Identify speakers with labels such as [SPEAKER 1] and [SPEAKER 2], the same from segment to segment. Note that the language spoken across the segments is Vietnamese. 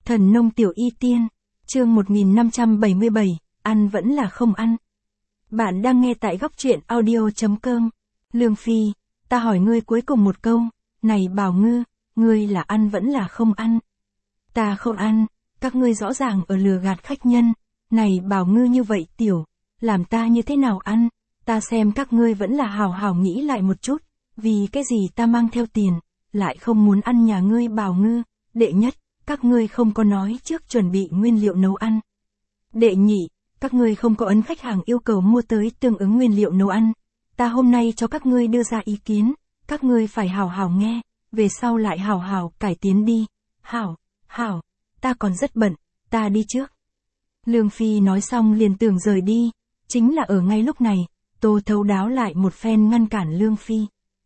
[SPEAKER 1] Thần nông tiểu y tiên, chương 1577, ăn vẫn là không ăn. Bạn đang nghe tại góc truyện audio.com. Lương Phi, ta hỏi ngươi cuối cùng một câu, này Bảo Ngư, ngươi là ăn vẫn là không ăn? Ta không ăn, các ngươi rõ ràng ở lừa gạt khách nhân, này Bảo Ngư như vậy tiểu, làm ta như thế nào ăn? Ta xem các ngươi vẫn là hào hào nghĩ lại một chút, vì cái gì ta mang theo tiền, lại không muốn ăn nhà ngươi Bảo Ngư. Đệ nhất, các ngươi không có nói trước chuẩn bị nguyên liệu nấu ăn. Đệ nhị, các ngươi không có ấn khách hàng yêu cầu mua tới tương ứng nguyên liệu nấu ăn. Ta hôm nay cho các ngươi đưa ra ý kiến, các ngươi phải hào hào nghe, về sau lại hào hào cải tiến đi. Hảo, ta còn rất bận, ta đi trước. Lương Phi nói xong liền tưởng rời đi, chính là ở ngay lúc này, Tô Thấu Đáo lại một phen ngăn cản Lương Phi.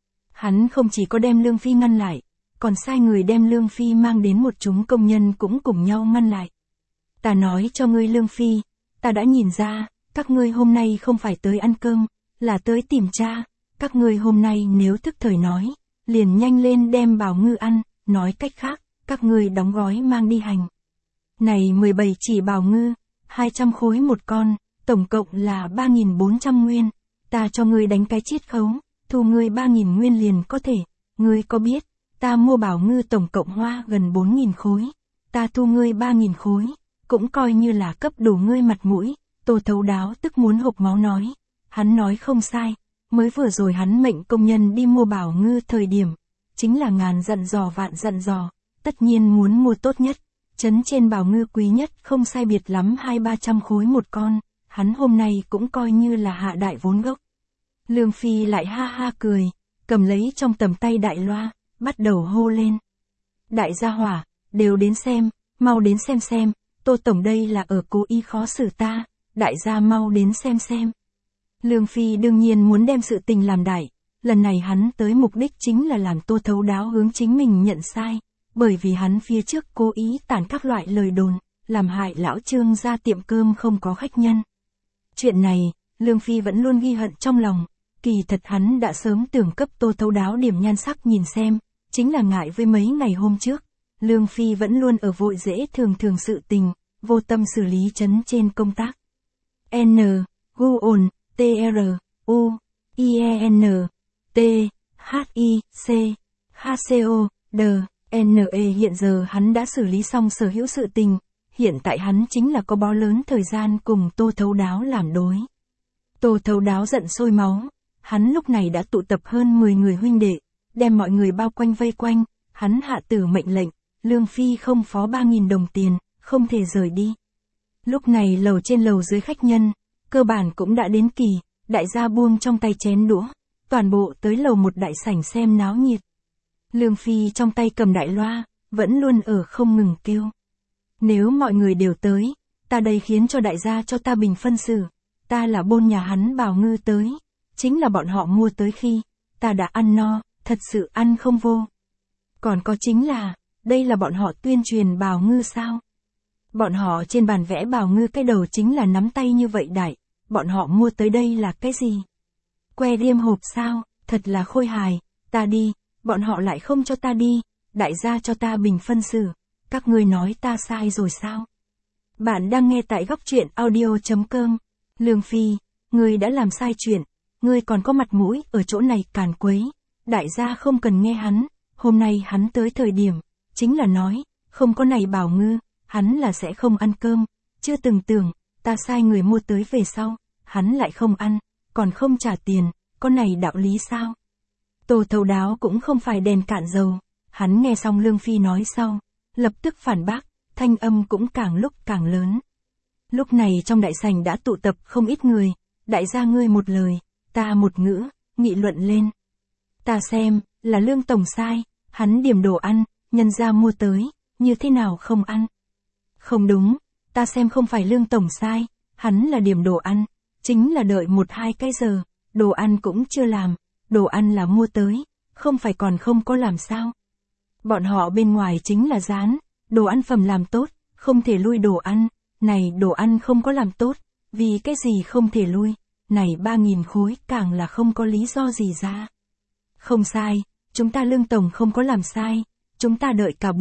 [SPEAKER 1] Hắn không chỉ có đem Lương Phi ngăn lại, còn sai người đem Lương Phi mang đến một chúng công nhân cũng cùng nhau ngăn lại. Ta nói cho ngươi Lương Phi, ta đã nhìn ra, các ngươi hôm nay không phải tới ăn cơm, là tới tìm cha, các ngươi hôm nay nếu thức thời nói, liền nhanh lên đem Bảo Ngư ăn, nói cách khác, các ngươi đóng gói mang đi hành. Này 17 chỉ Bảo Ngư, 200 khối một con, tổng cộng là 3.400 nguyên, ta cho ngươi đánh cái chiết khấu, thu ngươi 3.000 nguyên liền có thể, ngươi có biết, ta mua Bảo Ngư tổng cộng hoa gần 4.000 khối, ta thu ngươi 3.000 khối, cũng coi như là cấp đủ ngươi mặt mũi. Tô Thấu Đáo tức muốn hộc máu nói, hắn nói không sai, mới vừa rồi hắn mệnh công nhân đi mua Bảo Ngư thời điểm, chính là ngàn dặn dò vạn dặn dò, tất nhiên muốn mua tốt nhất, trấn trên Bảo Ngư quý nhất không sai biệt lắm 200-300 khối một con, hắn hôm nay cũng coi như là hạ đại vốn gốc. Lương Phi lại ha ha cười, cầm lấy trong tầm tay đại loa, bắt đầu hô lên. Đại gia hỏa, đều đến xem, mau đến xem, Tô Tổng đây là ở cố ý khó xử ta, đại gia mau đến xem. Lương Phi đương nhiên muốn đem sự tình làm đại, lần này hắn tới mục đích chính là làm Tô Thấu Đáo hướng chính mình nhận sai, bởi vì hắn phía trước cố ý tản các loại lời đồn, làm hại lão Trương ra tiệm cơm không có khách nhân. Chuyện này, Lương Phi vẫn luôn ghi hận trong lòng, kỳ thật hắn đã sớm tưởng cấp Tô Thấu Đáo điểm nhan sắc nhìn xem, chính là ngại với mấy ngày hôm trước, Lương Phi vẫn luôn ở vội dễ thường sự tình, vô tâm xử lý trấn trên công tác. N, Gu ồn, T R, U, I E N, T, H I C, H C O, D, N E hiện giờ hắn đã xử lý xong sở hữu sự tình, hiện tại hắn chính là có bó lớn thời gian cùng Tô Thấu Đáo làm đối. Tô Thấu Đáo giận sôi máu, hắn lúc này đã tụ tập hơn 10 người huynh đệ, đem mọi người bao quanh vây quanh, hắn hạ tử mệnh lệnh, Lương Phi không phó 3.000 đồng tiền, không thể rời đi. Lúc này lầu trên lầu dưới khách nhân, cơ bản cũng đã đến kỳ, đại gia buông trong tay chén đũa, toàn bộ tới lầu một đại sảnh xem náo nhiệt. Lương Phi trong tay cầm đại loa, vẫn luôn ở không ngừng kêu. Nếu mọi người đều tới, ta đây khiến cho đại gia cho ta bình phân xử, ta là bôn nhà hắn Bảo Ngư tới, chính là bọn họ mua tới khi, ta đã ăn no, thật sự ăn không vô. Còn có chính là, đây là bọn họ tuyên truyền Bảo Ngư sao? Bọn họ trên bàn vẽ Bảo Ngư cái đầu chính là nắm tay như vậy đại, bọn họ mua tới đây là cái gì? Que riêm hộp sao, thật là khôi hài, ta đi, bọn họ lại không cho ta đi, đại gia cho ta bình phân xử, các ngươi nói ta sai rồi sao? Bạn đang nghe tại góc truyện audio.com. Lương Phi, ngươi đã làm sai chuyện, ngươi còn có mặt mũi ở chỗ này càn quấy, đại gia không cần nghe hắn, hôm nay hắn tới thời điểm, chính là nói, không có này Bảo Ngư, hắn là sẽ không ăn cơm, chưa từng tưởng, ta sai người mua tới về sau, hắn lại không ăn, còn không trả tiền, có này đạo lý sao? Tô Thấu Đáo cũng không phải đèn cạn dầu, hắn nghe xong Lương Phi nói sau, lập tức phản bác, thanh âm cũng càng lúc càng lớn. Lúc này trong đại sảnh đã tụ tập không ít người, đại gia ngươi một lời, ta một ngữ, nghị luận lên. Ta xem, là Lương Tổng sai, hắn điểm đồ ăn, nhân gia mua tới, như thế nào không ăn? Không đúng, ta xem không phải Lương Tổng sai, hắn là điểm đồ ăn, chính là đợi 1-2 cái giờ, đồ ăn cũng chưa làm, đồ ăn là mua tới, không phải còn không có làm sao. Bọn họ bên ngoài chính là dán, đồ ăn phẩm làm tốt, không thể lui đồ ăn, này đồ ăn không có làm tốt, vì cái gì không thể lui, này 3.000 khối càng là không có lý do gì ra. Không sai, chúng ta Lương Tổng không có làm sai, chúng ta đợi cả buổi,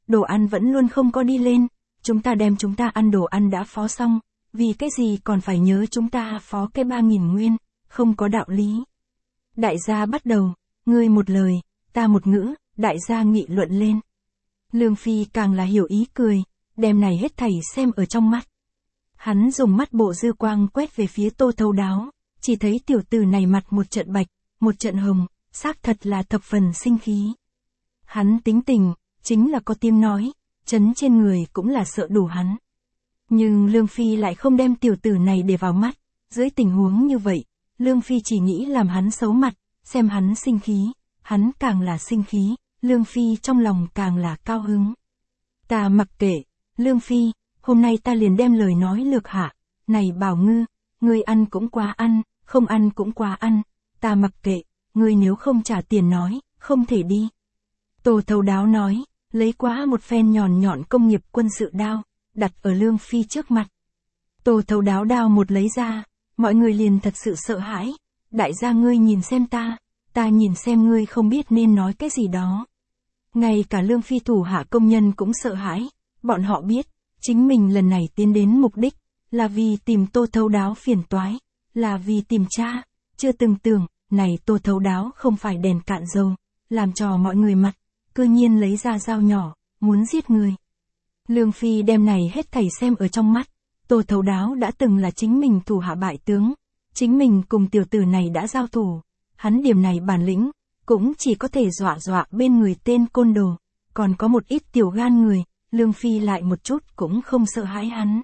[SPEAKER 1] đồ ăn vẫn luôn không có đi lên, chúng ta đem chúng ta ăn đồ ăn đã phó xong, vì cái gì còn phải nhớ chúng ta phó cái 3.000 nguyên, không có đạo lý. Đại gia bắt đầu, ngươi một lời, ta một ngữ, đại gia nghị luận lên. Lương Phi càng là hiểu ý cười, đem này hết thảy xem ở trong mắt. Hắn dùng mắt bộ dư quang quét về phía Tô Thấu Đáo, chỉ thấy tiểu tử này mặt một trận bạch, một trận hồng, xác thật là thập phần sinh khí. Hắn tính tình, chính là có tiếng nói, chấn trên người cũng là sợ đủ hắn. Nhưng Lương Phi lại không đem tiểu tử này để vào mắt, dưới tình huống như vậy, Lương Phi chỉ nghĩ làm hắn xấu mặt, xem hắn sinh khí, hắn càng là sinh khí, Lương Phi trong lòng càng là cao hứng. Ta mặc kệ, Lương Phi, hôm nay ta liền đem lời nói lược hạ, này Bảo Ngư, ngươi ăn cũng quá ăn, không ăn cũng quá ăn, ta mặc kệ, ngươi nếu không trả tiền nói, không thể đi. Tô Thấu Đáo nói, lấy quá một phen nhọn nhọn công nghiệp quân sự đao, đặt ở Lương Phi trước mặt. Tô Thấu Đáo đao một lấy ra, mọi người liền thật sự sợ hãi, đại gia ngươi nhìn xem ta nhìn xem ngươi không biết nên nói cái gì đó. Ngay cả Lương Phi thủ hạ công nhân cũng sợ hãi, bọn họ biết, chính mình lần này tiến đến mục đích, là vì tìm Tô Thấu Đáo phiền toái, là vì tìm cha, chưa từng tưởng, này Tô Thấu Đáo không phải đèn cạn dầu, làm trò mọi người mặt, cư nhiên lấy ra dao nhỏ, muốn giết người. Lương Phi đem này hết thảy xem ở trong mắt, Tô Thấu Đáo đã từng là chính mình thủ hạ bại tướng, chính mình cùng tiểu tử này đã giao thủ, hắn điểm này bản lĩnh, cũng chỉ có thể dọa dọa bên người tên côn đồ, còn có một ít tiểu gan người, Lương Phi lại một chút cũng không sợ hãi hắn.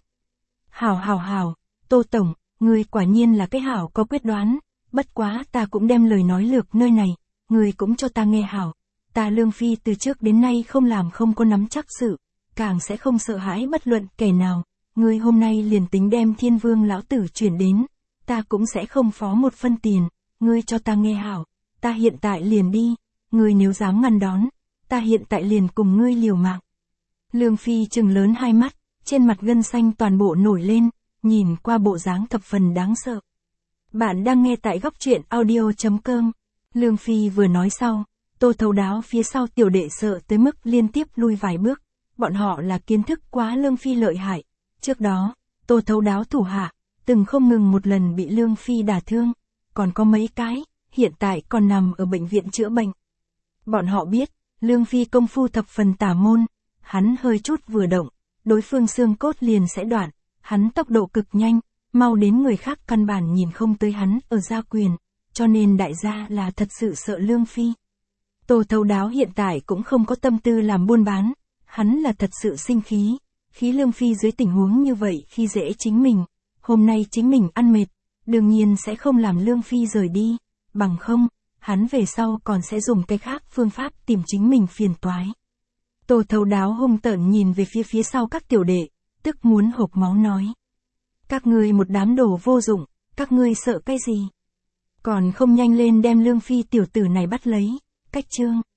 [SPEAKER 1] Hảo, Tô Tổng, người quả nhiên là cái hảo có quyết đoán, bất quá ta cũng đem lời nói lược nơi này, người cũng cho ta nghe hảo, ta Lương Phi từ trước đến nay không làm không có nắm chắc sự, càng sẽ không sợ hãi bất luận kẻ nào, người hôm nay liền tính đem Thiên Vương lão tử chuyển đến, ta cũng sẽ không phó một phân tiền, ngươi cho ta nghe hảo, ta hiện tại liền đi, ngươi nếu dám ngăn đón, ta hiện tại liền cùng ngươi liều mạng. Lương Phi trừng lớn hai mắt, trên mặt gân xanh toàn bộ nổi lên, nhìn qua bộ dáng thập phần đáng sợ. Bạn đang nghe tại góc truyện audio.com. Lương Phi vừa nói sau, Tô Thấu Đáo phía sau tiểu đệ sợ tới mức liên tiếp lui vài bước, bọn họ là kiến thức quá Lương Phi lợi hại. Trước đó, Tô Thấu Đáo thủ hạ, từng không ngừng một lần bị Lương Phi đả thương, còn có mấy cái, hiện tại còn nằm ở bệnh viện chữa bệnh. Bọn họ biết, Lương Phi công phu thập phần tà môn, hắn hơi chút vừa động, đối phương xương cốt liền sẽ đoạn, hắn tốc độ cực nhanh, mau đến người khác căn bản nhìn không tới hắn ở gia quyền, cho nên đại gia là thật sự sợ Lương Phi. Tô Thấu Đáo hiện tại cũng không có tâm tư làm buôn bán, hắn là thật sự sinh khí, khí Lương Phi dưới tình huống như vậy khi dễ chính mình, hôm nay chính mình ăn mệt, đương nhiên sẽ không làm Lương Phi rời đi, bằng không, hắn về sau còn sẽ dùng cái khác phương pháp tìm chính mình phiền toái. Tô Thấu Đáo hung tợn nhìn về phía sau các tiểu đệ, tức muốn hộc máu nói. Các ngươi một đám đồ vô dụng, các ngươi sợ cái gì? Còn không nhanh lên đem Lương Phi tiểu tử này bắt lấy, cách chương.